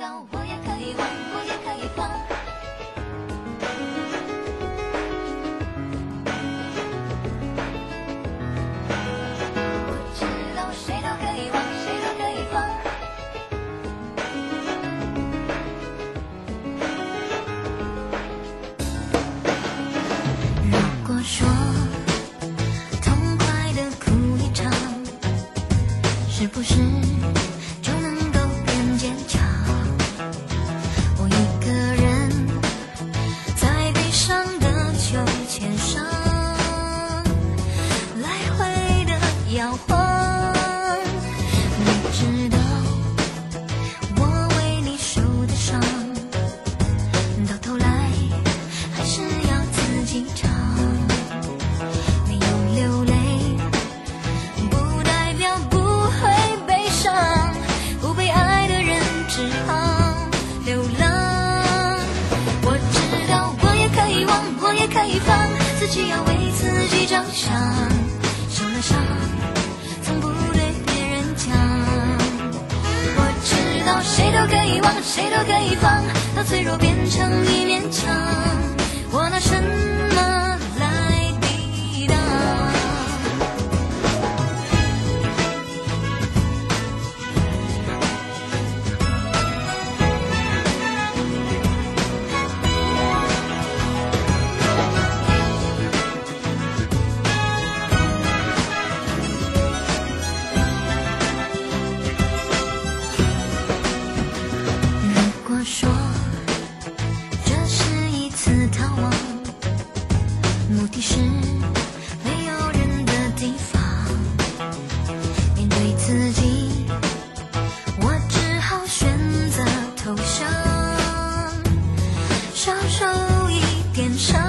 道我也可以忘，我也可以放。我知道谁都可以忘，谁都可以放。如果说痛快的哭一场，是不是就能够变坚强？我一个人在悲伤的秋千上来回的摇晃。你知道我为你受的伤，到头来还是要自己尝。没有流泪不代表不会悲伤，不被爱的人只好流浪。我知道我也可以忘，我也可以放，自己要为自己着想。受了伤从不对别人讲。我知道谁都可以忘，谁都可以放，到脆弱变成一面墙，我拿什么来抵挡？如果说这是一次逃亡，目的是没有人的地方，面对自己我只好选择投降，少受一点伤。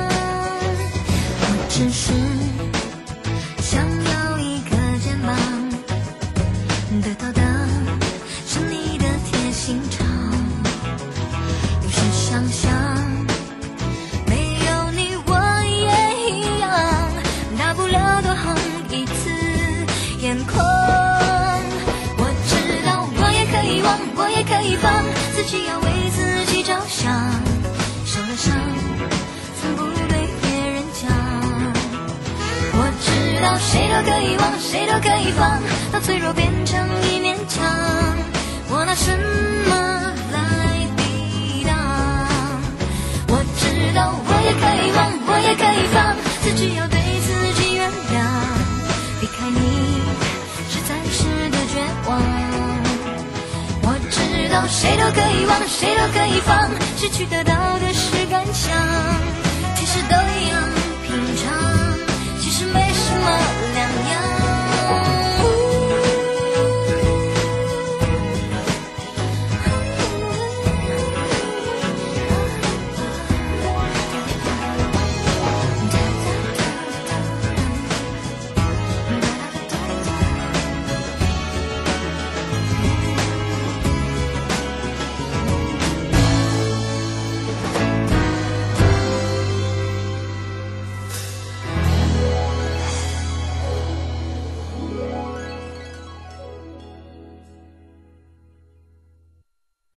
我只是想要一个肩膀，得到的是你的贴心肠。有时想想没有你我也一样，大不了多红一次眼眶。我知道我也可以忘，我也可以放，自己要为自己着想。受了伤从不对别人讲。我知道谁都可以忘，谁都可以放，到脆弱变成一面墙，我拿什么来抵挡？我知道我也可以忘，我也可以放，自己要对自己原谅。离开你是暂时的绝望。我知道谁都可以忘，谁都可以放，失去得到的是感想，其实都一样。